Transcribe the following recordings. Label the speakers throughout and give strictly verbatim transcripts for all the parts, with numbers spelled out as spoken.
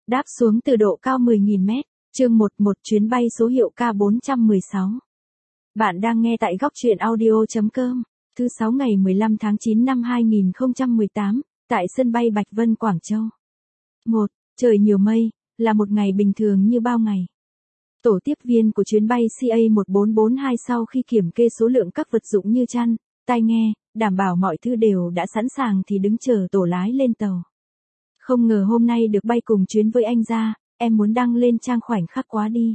Speaker 1: Đáp xuống từ độ cao mười nghìn mét, chương một một chuyến bay số hiệu K bốn một sáu. Bạn đang nghe tại góc truyện audio chấm com, thứ sáu ngày mười lăm tháng chín năm hai nghìn không trăm mười tám, tại sân bay Bạch Vân, Quảng Châu. một. Trời nhiều mây, là một ngày bình thường như bao ngày. Tổ tiếp viên của chuyến bay C A một bốn bốn hai sau khi kiểm kê số lượng các vật dụng như chăn, tai nghe, đảm bảo mọi thứ đều đã sẵn sàng thì đứng chờ tổ lái lên tàu. Không ngờ hôm nay được bay cùng chuyến với anh ra, em muốn đăng lên trang khoảnh khắc quá đi.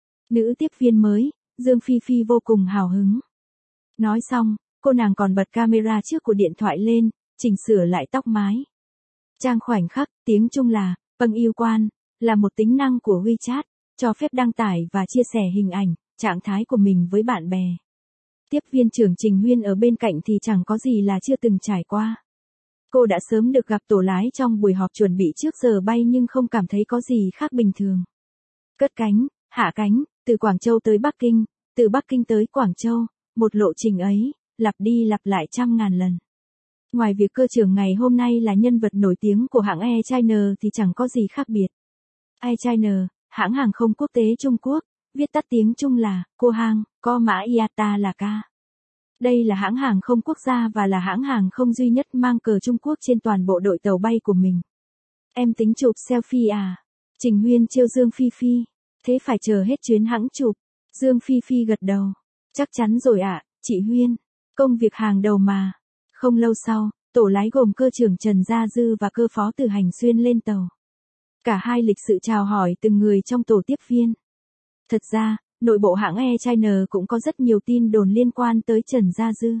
Speaker 1: Nữ tiếp viên mới, Dương Phi Phi vô cùng hào hứng. Nói xong, cô nàng còn bật camera trước của điện thoại lên, chỉnh sửa lại tóc mái. Trang khoảnh khắc, tiếng Trung là, Pâng Yêu Quan, là một tính năng của WeChat, cho phép đăng tải và chia sẻ hình ảnh, trạng thái của mình với bạn bè. Tiếp viên trưởng Trình Huyên ở bên cạnh thì chẳng có gì là chưa từng trải qua. Cô đã sớm được gặp tổ lái trong buổi họp chuẩn bị trước giờ bay nhưng không cảm thấy có gì khác bình thường. Cất cánh, hạ cánh, từ Quảng Châu tới Bắc Kinh, từ Bắc Kinh tới Quảng Châu, một lộ trình ấy, lặp đi lặp lại trăm ngàn lần. Ngoài việc cơ trưởng ngày hôm nay là nhân vật nổi tiếng của hãng Air China thì chẳng có gì khác biệt. Air China, hãng hàng không quốc tế Trung Quốc, viết tắt tiếng Trung là Cô Hang, Co Mã i a ta là Ca. Đây là hãng hàng không quốc gia và là hãng hàng không duy nhất mang cờ Trung Quốc trên toàn bộ đội tàu bay của mình. Em tính chụp selfie à? Trình Huyên trêu Dương Phi Phi. Thế phải chờ hết chuyến hãng chụp. Dương Phi Phi gật đầu. Chắc chắn rồi ạ, à, chị Huyên. Công việc hàng đầu mà. Không lâu sau, tổ lái gồm cơ trưởng Trần Gia Dư và cơ phó Từ Hành Xuyên lên tàu. Cả hai lịch sự chào hỏi từng người trong tổ tiếp viên. Thật ra, nội bộ hãng Air China cũng có rất nhiều tin đồn liên quan tới Trần Gia Dư.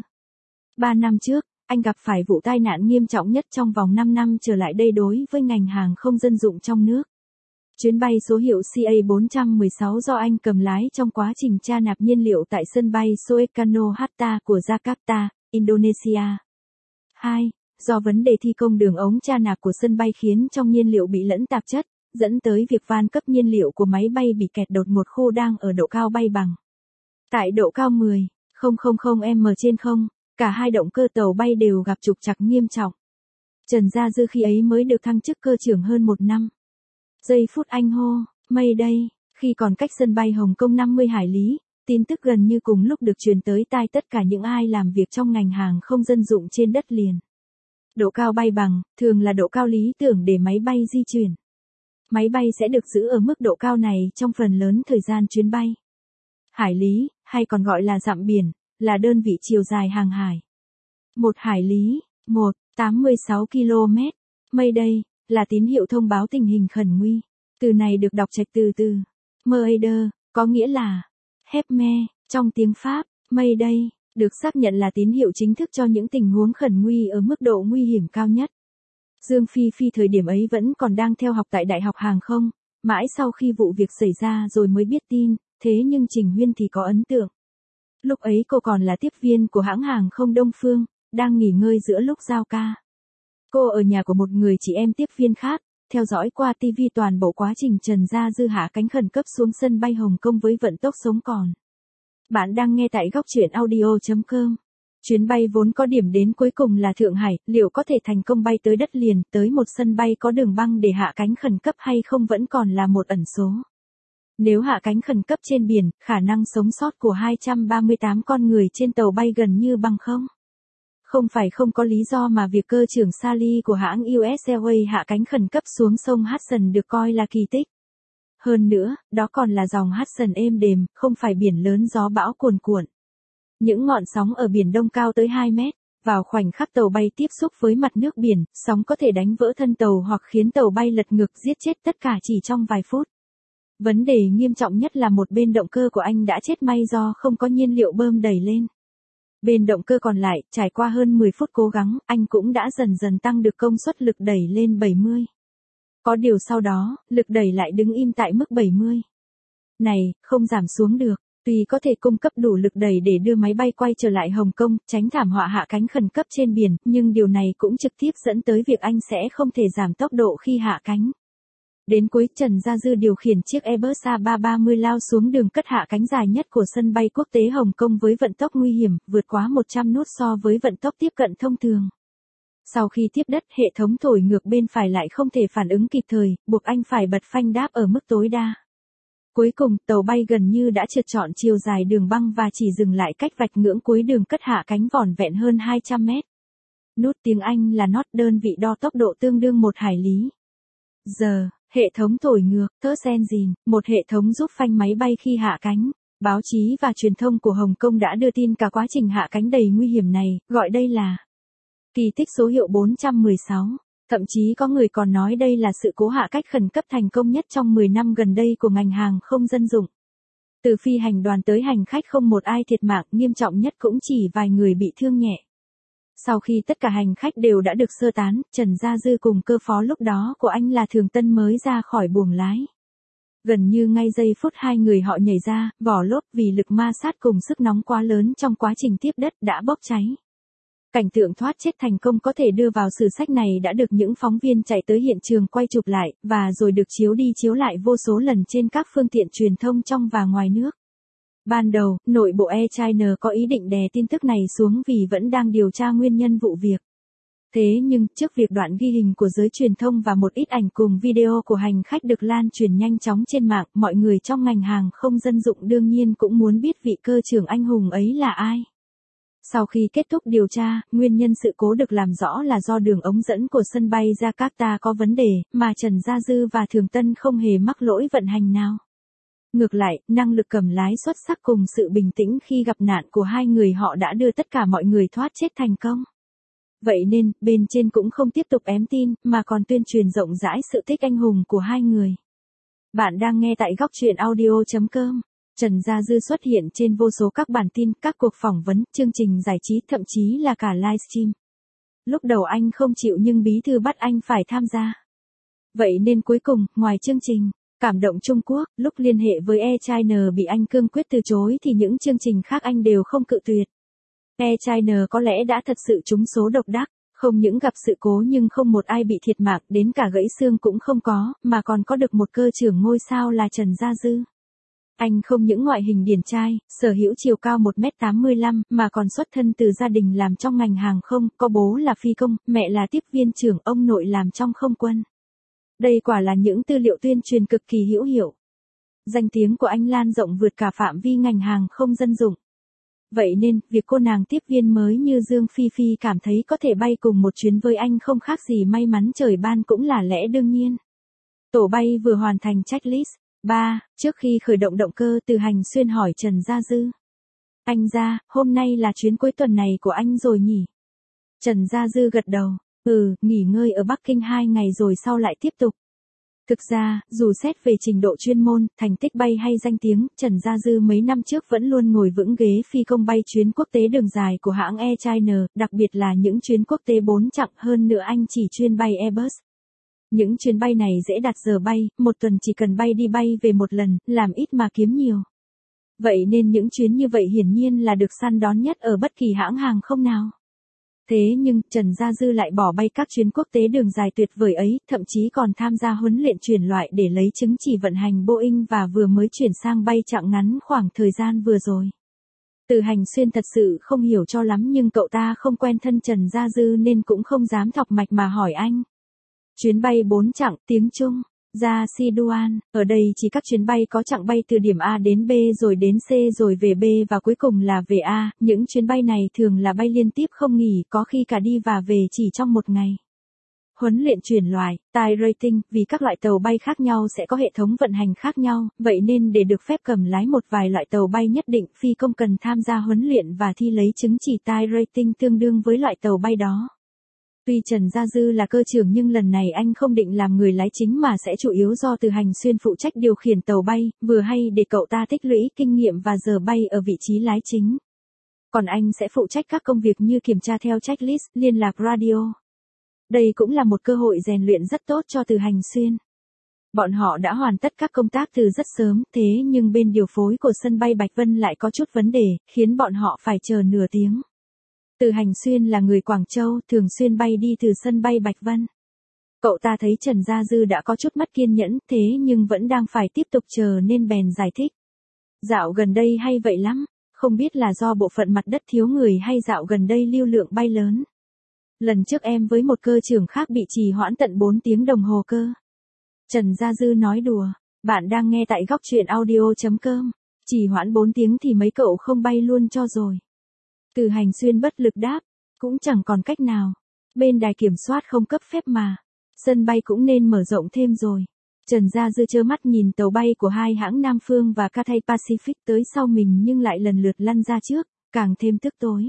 Speaker 1: Ba năm trước, anh gặp phải vụ tai nạn nghiêm trọng nhất trong vòng năm năm trở lại đây đối với ngành hàng không dân dụng trong nước. Chuyến bay số hiệu C A bốn một sáu do anh cầm lái trong quá trình tra nạp nhiên liệu tại sân bay Soekarno-Hatta của Jakarta, Indonesia. hai. Do vấn đề thi công đường ống tra nạp của sân bay khiến trong nhiên liệu bị lẫn tạp chất, dẫn tới việc van cấp nhiên liệu của máy bay bị kẹt đột ngột khô đang ở độ cao bay bằng. Tại độ cao mười nghìn mét trên không, cả hai động cơ tàu bay đều gặp trục trặc nghiêm trọng. Trần Gia Dư khi ấy mới được thăng chức cơ trưởng hơn một năm. Giây phút anh hô, mây đây, khi còn cách sân bay Hồng Kông năm mươi hải lý, tin tức gần như cùng lúc được truyền tới tai tất cả những ai làm việc trong ngành hàng không dân dụng trên đất liền. Độ cao bay bằng, thường là độ cao lý tưởng để máy bay di chuyển. Máy bay sẽ được giữ ở mức độ cao này trong phần lớn thời gian chuyến bay. Hải lý, hay còn gọi là dặm biển, là đơn vị chiều dài hàng hải. Một hải lý, một phẩy tám mươi sáu ki lô mét. Mayday, là tín hiệu thông báo tình hình khẩn nguy. Từ này được đọc trạch từ từ. Mayday, có nghĩa là hép me, trong tiếng Pháp. Mayday, được xác nhận là tín hiệu chính thức cho những tình huống khẩn nguy ở mức độ nguy hiểm cao nhất. Dương Phi Phi thời điểm ấy vẫn còn đang theo học tại Đại học Hàng không, mãi sau khi vụ việc xảy ra rồi mới biết tin, thế nhưng Trình Huyên thì có ấn tượng. Lúc ấy cô còn là tiếp viên của hãng hàng không Đông Phương, đang nghỉ ngơi giữa lúc giao ca. Cô ở nhà của một người chị em tiếp viên khác, theo dõi qua ti vi toàn bộ quá trình Trần Gia Dư hạ cánh khẩn cấp xuống sân bay Hồng Kông với vận tốc sống còn. Bạn đang nghe tại góc truyện audio chấm com. Chuyến bay vốn có điểm đến cuối cùng là Thượng Hải, liệu có thể thành công bay tới đất liền, tới một sân bay có đường băng để hạ cánh khẩn cấp hay không vẫn còn là một ẩn số. Nếu hạ cánh khẩn cấp trên biển, khả năng sống sót của hai trăm ba mươi tám con người trên tàu bay gần như bằng không. Không phải không có lý do mà việc cơ trưởng Sally của hãng u ét Airways hạ cánh khẩn cấp xuống sông Hudson được coi là kỳ tích. Hơn nữa, đó còn là dòng Hudson êm đềm, không phải biển lớn gió bão cuồn cuộn. Những ngọn sóng ở Biển Đông cao tới hai mét, vào khoảnh khắc tàu bay tiếp xúc với mặt nước biển, sóng có thể đánh vỡ thân tàu hoặc khiến tàu bay lật ngược giết chết tất cả chỉ trong vài phút. Vấn đề nghiêm trọng nhất là một bên động cơ của anh đã chết may do không có nhiên liệu bơm đẩy lên. Bên động cơ còn lại, trải qua hơn mười phút cố gắng, anh cũng đã dần dần tăng được công suất lực đẩy lên bảy mươi. Có điều sau đó, lực đẩy lại đứng im tại mức bảy mươi. Này, không giảm xuống được. Tuy có thể cung cấp đủ lực đẩy để đưa máy bay quay trở lại Hồng Kông, tránh thảm họa hạ cánh khẩn cấp trên biển, nhưng điều này cũng trực tiếp dẫn tới việc anh sẽ không thể giảm tốc độ khi hạ cánh. Đến cuối, Trần Gia Dư điều khiển chiếc Airbus A ba ba mươi lao xuống đường cất hạ cánh dài nhất của sân bay quốc tế Hồng Kông với vận tốc nguy hiểm, vượt quá một trăm nốt so với vận tốc tiếp cận thông thường. Sau khi tiếp đất, hệ thống thổi ngược bên phải lại không thể phản ứng kịp thời, buộc anh phải bật phanh đáp ở mức tối đa. Cuối cùng, tàu bay gần như đã trượt trọn chiều dài đường băng và chỉ dừng lại cách vạch ngưỡng cuối đường cất hạ cánh vỏn vẹn hơn hai trăm mét. Nút tiếng Anh là knot, đơn vị đo tốc độ tương đương một hải lý. Giờ, hệ thống thổi ngược, Third Engine, một hệ thống giúp phanh máy bay khi hạ cánh. Báo chí và truyền thông của Hồng Kông đã đưa tin cả quá trình hạ cánh đầy nguy hiểm này, gọi đây là kỳ tích số hiệu bốn trăm mười sáu. Thậm chí có người còn nói đây là sự cố hạ cách khẩn cấp thành công nhất trong mười năm gần đây của ngành hàng không dân dụng. Từ phi hành đoàn tới hành khách không một ai thiệt mạng, nghiêm trọng nhất cũng chỉ vài người bị thương nhẹ. Sau khi tất cả hành khách đều đã được sơ tán, Trần Gia Dư cùng cơ phó lúc đó của anh là Thường Tân mới ra khỏi buồng lái. Gần như ngay giây phút hai người họ nhảy ra, vỏ lốp vì lực ma sát cùng sức nóng quá lớn trong quá trình tiếp đất đã bốc cháy. Cảnh tượng thoát chết thành công có thể đưa vào sử sách này đã được những phóng viên chạy tới hiện trường quay chụp lại, và rồi được chiếu đi chiếu lại vô số lần trên các phương tiện truyền thông trong và ngoài nước. Ban đầu, nội bộ Air China có ý định đè tin tức này xuống vì vẫn đang điều tra nguyên nhân vụ việc. Thế nhưng, trước việc đoạn ghi hình của giới truyền thông và một ít ảnh cùng video của hành khách được lan truyền nhanh chóng trên mạng, mọi người trong ngành hàng không dân dụng đương nhiên cũng muốn biết vị cơ trưởng anh hùng ấy là ai. Sau khi kết thúc điều tra, nguyên nhân sự cố được làm rõ là do đường ống dẫn của sân bay Jakarta có vấn đề, mà Trần Gia Dư và Thường Tân không hề mắc lỗi vận hành nào. Ngược lại, năng lực cầm lái xuất sắc cùng sự bình tĩnh khi gặp nạn của hai người họ đã đưa tất cả mọi người thoát chết thành công. Vậy nên, bên trên cũng không tiếp tục ém tin, mà còn tuyên truyền rộng rãi sự tích anh hùng của hai người. Bạn đang nghe tại góc truyện audio chấm com. Trần Gia Dư xuất hiện trên vô số các bản tin, các cuộc phỏng vấn, chương trình giải trí, thậm chí là cả livestream. Lúc đầu anh không chịu nhưng bí thư bắt anh phải tham gia. Vậy nên cuối cùng, ngoài chương trình Cảm động Trung Quốc, lúc liên hệ với Air China bị anh cương quyết từ chối thì những chương trình khác anh đều không cự tuyệt. Air China có lẽ đã thật sự trúng số độc đắc, không những gặp sự cố nhưng không một ai bị thiệt mạng, đến cả gãy xương cũng không có, mà còn có được một cơ trưởng ngôi sao là Trần Gia Dư. Anh không những ngoại hình điển trai, sở hữu chiều cao một mét tám mươi lăm, mà còn xuất thân từ gia đình làm trong ngành hàng không, có bố là phi công, mẹ là tiếp viên trưởng, ông nội làm trong không quân. Đây quả là những tư liệu tuyên truyền cực kỳ hữu hiệu. Danh tiếng của anh lan rộng vượt cả phạm vi ngành hàng không dân dụng. Vậy nên, việc cô nàng tiếp viên mới như Dương Phi Phi cảm thấy có thể bay cùng một chuyến với anh không khác gì may mắn trời ban cũng là lẽ đương nhiên. Tổ bay vừa hoàn thành checklist. ba. Trước khi khởi động động cơ, Từ Hành Xuyên hỏi Trần Gia Dư. Anh Gia, hôm nay là chuyến cuối tuần này của anh rồi nhỉ? Trần Gia Dư gật đầu. Ừ, nghỉ ngơi ở Bắc Kinh hai ngày rồi sau lại tiếp tục. Thực ra, dù xét về trình độ chuyên môn, thành tích bay hay danh tiếng, Trần Gia Dư mấy năm trước vẫn luôn ngồi vững ghế phi công bay chuyến quốc tế đường dài của hãng Air China, đặc biệt là những chuyến quốc tế bốn chặng, hơn nữa anh chỉ chuyên bay Airbus. Những chuyến bay này dễ đặt giờ bay, một tuần chỉ cần bay đi bay về một lần, làm ít mà kiếm nhiều. Vậy nên những chuyến như vậy hiển nhiên là được săn đón nhất ở bất kỳ hãng hàng không nào. Thế nhưng, Trần Gia Dư lại bỏ bay các chuyến quốc tế đường dài tuyệt vời ấy, thậm chí còn tham gia huấn luyện chuyển loại để lấy chứng chỉ vận hành Boeing và vừa mới chuyển sang bay chặng ngắn khoảng thời gian vừa rồi. Từ Hành Xuyên thật sự không hiểu cho lắm nhưng cậu ta không quen thân Trần Gia Dư nên cũng không dám thọc mạch mà hỏi anh. Chuyến bay bốn chặng, tiếng Trung, ra Siduan, ở đây chỉ các chuyến bay có chặng bay từ điểm A đến B rồi đến C rồi về B và cuối cùng là về A, những chuyến bay này thường là bay liên tiếp không nghỉ, có khi cả đi và về chỉ trong một ngày. Huấn luyện chuyển loại, type rating, vì các loại tàu bay khác nhau sẽ có hệ thống vận hành khác nhau, vậy nên để được phép cầm lái một vài loại tàu bay nhất định, phi công cần tham gia huấn luyện và thi lấy chứng chỉ type rating tương đương với loại tàu bay đó. Tuy Trần Gia Dư là cơ trưởng nhưng lần này anh không định làm người lái chính mà sẽ chủ yếu do Từ Hành Xuyên phụ trách điều khiển tàu bay, vừa hay để cậu ta tích lũy kinh nghiệm và giờ bay ở vị trí lái chính. Còn anh sẽ phụ trách các công việc như kiểm tra theo checklist, liên lạc radio. Đây cũng là một cơ hội rèn luyện rất tốt cho Từ Hành Xuyên. Bọn họ đã hoàn tất các công tác từ rất sớm, thế nhưng bên điều phối của sân bay Bạch Vân lại có chút vấn đề, khiến bọn họ phải chờ nửa tiếng. Từ Hành Xuyên là người Quảng Châu, thường xuyên bay đi từ sân bay Bạch Vân. Cậu ta thấy Trần Gia Dư đã có chút mất kiên nhẫn, thế nhưng vẫn đang phải tiếp tục chờ nên bèn giải thích. Dạo gần đây hay vậy lắm, không biết là do bộ phận mặt đất thiếu người hay dạo gần đây lưu lượng bay lớn. Lần trước em với một cơ trưởng khác bị trì hoãn tận bốn tiếng đồng hồ cơ. Trần Gia Dư nói đùa. Bạn đang nghe tại góc truyện audio.com. Trì hoãn bốn tiếng thì mấy cậu không bay luôn cho rồi. Từ Hành Xuyên bất lực đáp. Cũng chẳng còn cách nào. Bên đài kiểm soát không cấp phép mà. Sân bay cũng nên mở rộng thêm rồi. Trần Gia Dư trơ mắt nhìn tàu bay của hai hãng Nam Phương và Cathay Pacific tới sau mình nhưng lại lần lượt lăn ra trước, càng thêm tức tối.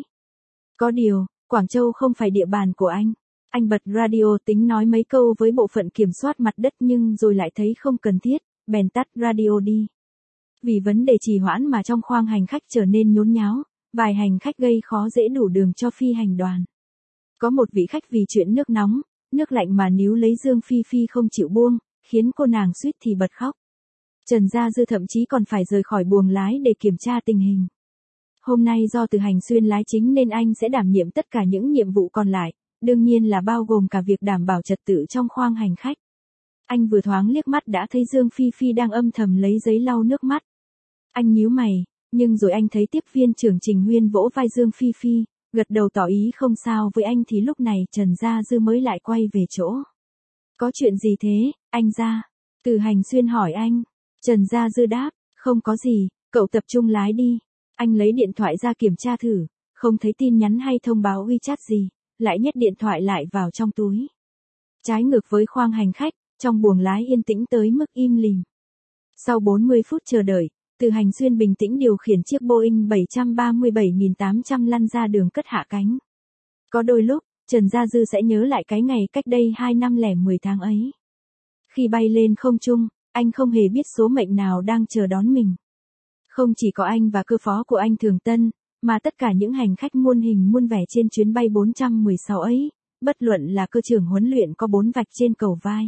Speaker 1: Có điều, Quảng Châu không phải địa bàn của anh. Anh bật radio tính nói mấy câu với bộ phận kiểm soát mặt đất nhưng rồi lại thấy không cần thiết, bèn tắt radio đi. Vì vấn đề trì hoãn mà trong khoang hành khách trở nên nhốn nháo, vài hành khách gây khó dễ đủ đường cho phi hành đoàn. Có một vị khách vì chuyện nước nóng, nước lạnh mà níu lấy Dương Phi Phi không chịu buông, khiến cô nàng suýt thì bật khóc. Trần Gia Dư thậm chí còn phải rời khỏi buồng lái để kiểm tra tình hình. Hôm nay do Từ Hành Xuyên lái chính nên anh sẽ đảm nhiệm tất cả những nhiệm vụ còn lại, đương nhiên là bao gồm cả việc đảm bảo trật tự trong khoang hành khách. Anh vừa thoáng liếc mắt đã thấy Dương Phi Phi đang âm thầm lấy giấy lau nước mắt. Anh nhíu mày, nhưng rồi anh thấy tiếp viên trưởng Trình Huyên vỗ vai Dương Phi Phi, gật đầu tỏ ý không sao với anh thì lúc này Trần Gia Dư mới lại quay về chỗ. Có chuyện gì thế, anh Gia? Từ Hành Xuyên hỏi anh. Trần Gia Dư đáp, không có gì, cậu tập trung lái đi. Anh lấy điện thoại ra kiểm tra thử, không thấy tin nhắn hay thông báo WeChat gì, lại nhét điện thoại lại vào trong túi. Trái ngược với khoang hành khách, trong buồng lái yên tĩnh tới mức im lìm. Sau bốn mươi phút chờ đợi, Từ Hành Xuyên bình tĩnh điều khiển chiếc Boeing bảy ba bảy tám trăm lăn ra đường cất hạ cánh. Có đôi lúc, Trần Gia Dư sẽ nhớ lại cái ngày cách đây hai năm lẻ mười tháng ấy. Khi bay lên không trung, anh không hề biết số mệnh nào đang chờ đón mình. Không chỉ có anh và cơ phó của anh Thường Tân, mà tất cả những hành khách muôn hình muôn vẻ trên chuyến bay bốn trăm mười sáu ấy, bất luận là cơ trưởng huấn luyện có bốn vạch trên cầu vai.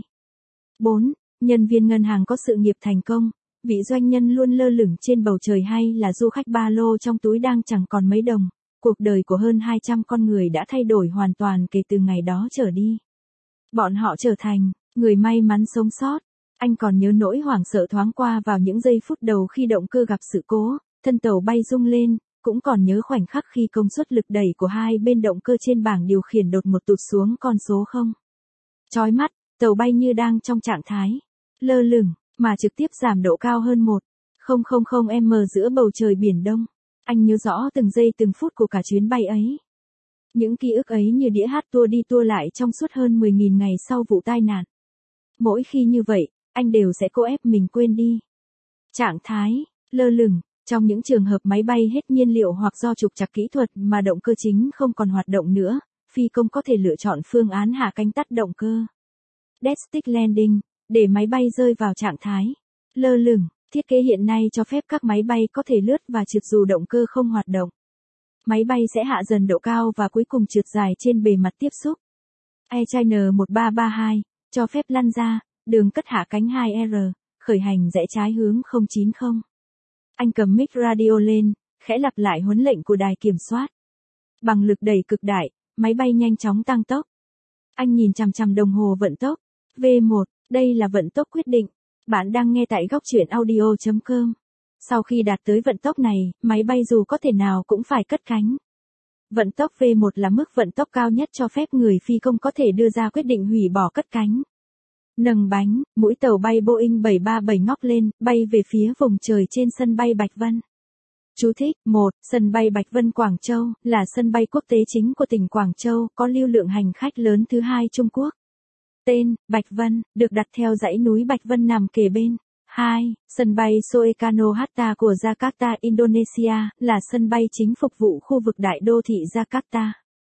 Speaker 1: bốn. Nhân viên ngân hàng có sự nghiệp thành công, vị doanh nhân luôn lơ lửng trên bầu trời hay là du khách ba lô trong túi đang chẳng còn mấy đồng. Cuộc đời của hơn hai trăm con người đã thay đổi hoàn toàn kể từ ngày đó trở đi. Bọn họ trở thành người may mắn sống sót. Anh còn nhớ nỗi hoảng sợ thoáng qua vào những giây phút đầu khi động cơ gặp sự cố, thân tàu bay rung lên, cũng còn nhớ khoảnh khắc khi công suất lực đẩy của hai bên động cơ trên bảng điều khiển đột ngột tụt xuống con số không. Chói mắt, tàu bay như đang trong trạng thái lơ lửng, mà trực tiếp giảm độ cao hơn một phẩy không không mét giữa bầu trời Biển Đông. Anh nhớ rõ từng giây từng phút của cả chuyến bay ấy. Những ký ức ấy như đĩa hát tua đi tua lại trong suốt hơn mười nghìn ngày sau vụ tai nạn. Mỗi khi như vậy, anh đều sẽ cố ép mình quên đi. Trạng thái lơ lửng, trong những trường hợp máy bay hết nhiên liệu hoặc do trục trặc kỹ thuật mà động cơ chính không còn hoạt động nữa, phi công có thể lựa chọn phương án hạ cánh tắt động cơ. Dead Stick Landing, để máy bay rơi vào trạng thái lơ lửng. Thiết kế hiện nay cho phép các máy bay có thể lướt và trượt dù động cơ không hoạt động. Máy bay sẽ hạ dần độ cao và cuối cùng trượt dài trên bề mặt tiếp xúc. Air China một ba ba hai, cho phép lăn ra, đường cất hạ cánh hai R, khởi hành rẽ trái hướng không chín không. Anh cầm mic radio lên, khẽ lặp lại huấn lệnh của đài kiểm soát. Bằng lực đẩy cực đại, máy bay nhanh chóng tăng tốc. Anh nhìn chằm chằm đồng hồ vận tốc. V một, đây là vận tốc quyết định. Bạn đang nghe tại góc truyện audio.com. Sau khi đạt tới vận tốc này, máy bay dù có thể nào cũng phải cất cánh. Vận tốc V một là mức vận tốc cao nhất cho phép người phi công có thể đưa ra quyết định hủy bỏ cất cánh. Nâng bánh, mũi tàu bay Boeing bảy ba bảy ngóc lên, bay về phía vùng trời trên sân bay Bạch Vân. Chú thích, một. Sân bay Bạch Vân Quảng Châu, là sân bay quốc tế chính của tỉnh Quảng Châu, có lưu lượng hành khách lớn thứ hai Trung Quốc. Tên, Bạch Vân, được đặt theo dãy núi Bạch Vân nằm kề bên. hai. Sân bay Soekarno-Hatta của Jakarta, Indonesia, là sân bay chính phục vụ khu vực đại đô thị Jakarta.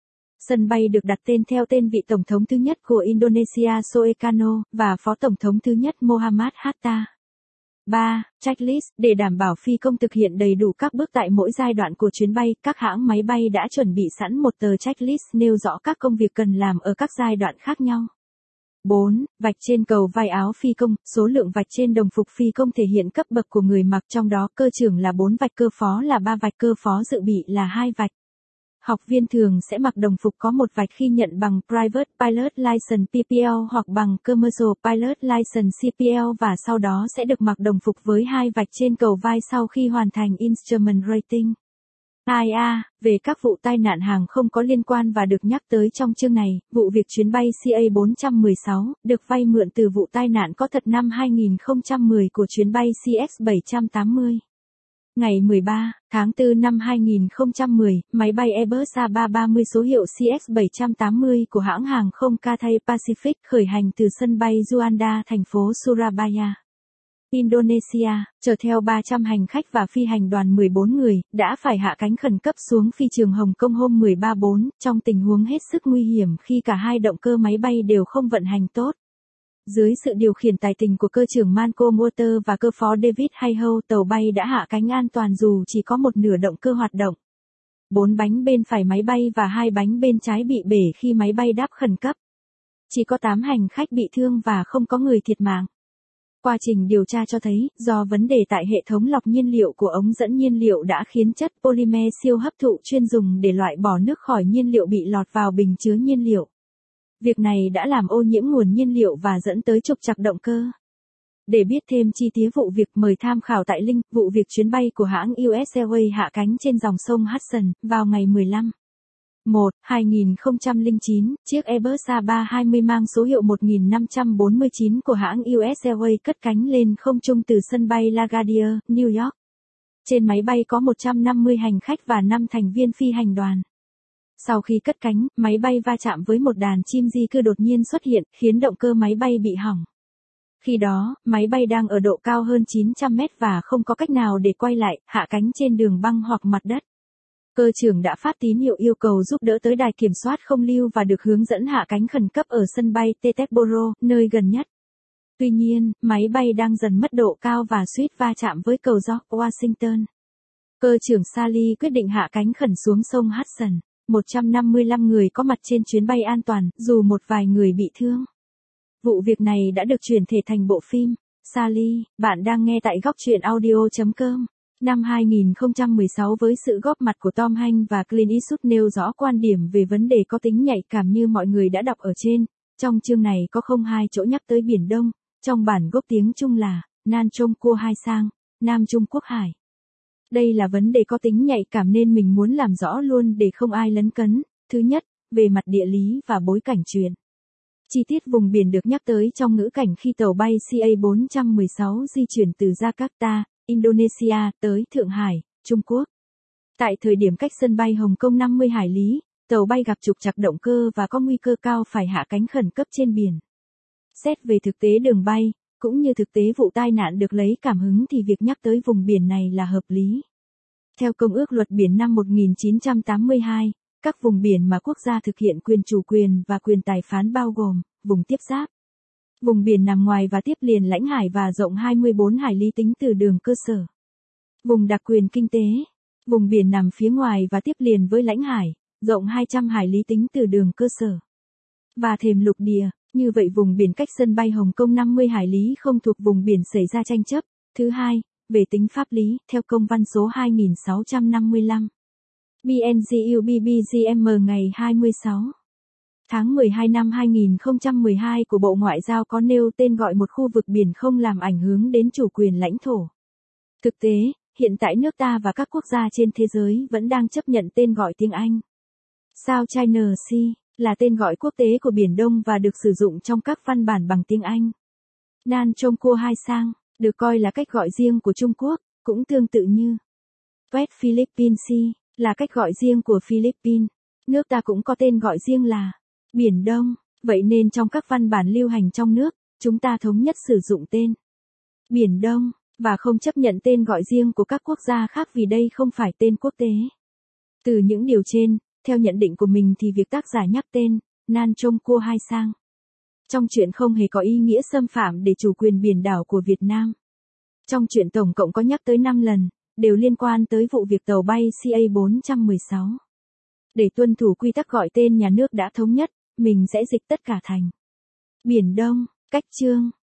Speaker 1: Sân bay được đặt tên theo tên vị tổng thống thứ nhất của Indonesia Soekarno, và phó tổng thống thứ nhất Mohamad Hatta. ba. Checklist, để đảm bảo phi công thực hiện đầy đủ các bước tại mỗi giai đoạn của chuyến bay, các hãng máy bay đã chuẩn bị sẵn một tờ checklist nêu rõ các công việc cần làm ở các giai đoạn khác nhau. bốn. Vạch trên cầu vai áo phi công, số lượng vạch trên đồng phục phi công thể hiện cấp bậc của người mặc, trong đó cơ trưởng là bốn vạch, cơ phó là ba vạch, cơ phó dự bị là hai vạch. Học viên thường sẽ mặc đồng phục có một vạch khi nhận bằng Private Pilot License P P L hoặc bằng Commercial Pilot License C P L, và sau đó sẽ được mặc đồng phục với hai vạch trên cầu vai sau khi hoàn thành Instrument Rating. Ai a, về các vụ tai nạn hàng không có liên quan và được nhắc tới trong chương này, vụ việc chuyến bay C A bốn một sáu, được vay mượn từ vụ tai nạn có thật năm hai nghìn không trăm mười của chuyến bay C X bảy tám mươi. Ngày mười ba tháng tư năm hai nghìn không trăm mười, máy bay Airbus A ba trăm ba mươi số hiệu C X bảy tám mươi của hãng hàng không Cathay Pacific khởi hành từ sân bay Juanda, thành phố Surabaya, Indonesia, chở theo ba trăm hành khách và phi hành đoàn mười bốn người, đã phải hạ cánh khẩn cấp xuống phi trường Hồng Kông hôm mười ba tháng tư, trong tình huống hết sức nguy hiểm khi cả hai động cơ máy bay đều không vận hành tốt. Dưới sự điều khiển tài tình của cơ trưởng Manco Motor và cơ phó David Hayhoe, tàu bay đã hạ cánh an toàn dù chỉ có một nửa động cơ hoạt động. Bốn bánh bên phải máy bay và hai bánh bên trái bị bể khi máy bay đáp khẩn cấp. Chỉ có tám hành khách bị thương và không có người thiệt mạng. Quá trình điều tra cho thấy, do vấn đề tại hệ thống lọc nhiên liệu của ống dẫn nhiên liệu đã khiến chất polymer siêu hấp thụ chuyên dùng để loại bỏ nước khỏi nhiên liệu bị lọt vào bình chứa nhiên liệu. Việc này đã làm ô nhiễm nguồn nhiên liệu và dẫn tới trục trặc động cơ. Để biết thêm chi tiết vụ việc, mời tham khảo tại link vụ việc chuyến bay của hãng u ét Airways hạ cánh trên dòng sông Hudson vào ngày mười lăm tháng một, hai nghìn không trăm lẻ chín, chiếc Airbus A ba trăm hai mươi mang số hiệu một nghìn năm trăm bốn mươi chín của hãng u ét Airways cất cánh lên không trung từ sân bay LaGuardia, New York. Trên máy bay có một trăm năm mươi hành khách và năm thành viên phi hành đoàn. Sau khi cất cánh, máy bay va chạm với một đàn chim di cư đột nhiên xuất hiện, khiến động cơ máy bay bị hỏng. Khi đó, máy bay đang ở độ cao hơn chín trăm mét và không có cách nào để quay lại, hạ cánh trên đường băng hoặc mặt đất. Cơ trưởng đã phát tín hiệu yêu cầu giúp đỡ tới đài kiểm soát không lưu và được hướng dẫn hạ cánh khẩn cấp ở sân bay Teterboro, nơi gần nhất. Tuy nhiên, máy bay đang dần mất độ cao và suýt va chạm với cầu George Washington. Cơ trưởng Sally quyết định hạ cánh khẩn xuống sông Hudson. một trăm năm mươi lăm người có mặt trên chuyến bay an toàn, dù một vài người bị thương. Vụ việc này đã được chuyển thể thành bộ phim Sally. Bạn đang nghe tại góc truyện audio chấm com. Năm hai nghìn không trăm mười sáu, với sự góp mặt của Tom Hanks và Clint Eastwood nêu rõ quan điểm về vấn đề có tính nhạy cảm như mọi người đã đọc ở trên. Trong chương này có không hai chỗ nhắc tới Biển Đông, trong bản gốc tiếng Trung là Nan Trong Cua Hai Sang, Nam Trung Quốc Hải. Đây là vấn đề có tính nhạy cảm nên mình muốn làm rõ luôn để không ai lấn cấn. Thứ nhất, về mặt địa lý và bối cảnh chuyện. Chi tiết vùng biển được nhắc tới trong ngữ cảnh khi tàu bay C A bốn một sáu di chuyển từ Jakarta, Indonesia, tới Thượng Hải, Trung Quốc. Tại thời điểm cách sân bay Hồng Kông năm mươi hải lý, tàu bay gặp trục trặc động cơ và có nguy cơ cao phải hạ cánh khẩn cấp trên biển. Xét về thực tế đường bay, cũng như thực tế vụ tai nạn được lấy cảm hứng thì việc nhắc tới vùng biển này là hợp lý. Theo Công ước Luật Biển năm một nghìn chín trăm tám mươi hai, các vùng biển mà quốc gia thực hiện quyền chủ quyền và quyền tài phán bao gồm vùng tiếp giáp, vùng biển nằm ngoài và tiếp liền lãnh hải và rộng hai mươi bốn hải lý tính từ đường cơ sở, vùng đặc quyền kinh tế, vùng biển nằm phía ngoài và tiếp liền với lãnh hải, rộng hai trăm hải lý tính từ đường cơ sở, và thềm lục địa. Như vậy vùng biển cách sân bay Hồng Kông năm mươi hải lý không thuộc vùng biển xảy ra tranh chấp. Thứ hai, về tính pháp lý, theo công văn số hai nghìn sáu trăm năm mươi lăm. B N G U B B G M ngày hai mươi sáu tháng mười hai năm hai nghìn không trăm mười hai của Bộ Ngoại giao có nêu tên gọi một khu vực biển không làm ảnh hưởng đến chủ quyền lãnh thổ. Thực tế, hiện tại nước ta và các quốc gia trên thế giới vẫn đang chấp nhận tên gọi tiếng Anh. South China Sea là tên gọi quốc tế của Biển Đông và được sử dụng trong các văn bản bằng tiếng Anh. Nan Trong Cua Hai Sang được coi là cách gọi riêng của Trung Quốc, cũng tương tự như West Philippine Sea là cách gọi riêng của Philippines. Nước ta cũng có tên gọi riêng là Biển Đông, vậy nên trong các văn bản lưu hành trong nước, chúng ta thống nhất sử dụng tên Biển Đông, và không chấp nhận tên gọi riêng của các quốc gia khác vì đây không phải tên quốc tế. Từ những điều trên, theo nhận định của mình thì việc tác giả nhắc tên Nan Trong Cua Hai Sang trong truyện không hề có ý nghĩa xâm phạm để chủ quyền biển đảo của Việt Nam. Trong truyện tổng cộng có nhắc tới năm lần, đều liên quan tới vụ việc tàu bay C A bốn một sáu. Để tuân thủ quy tắc gọi tên nhà nước đã thống nhất, mình sẽ dịch tất cả thành Biển Đông, cách chương.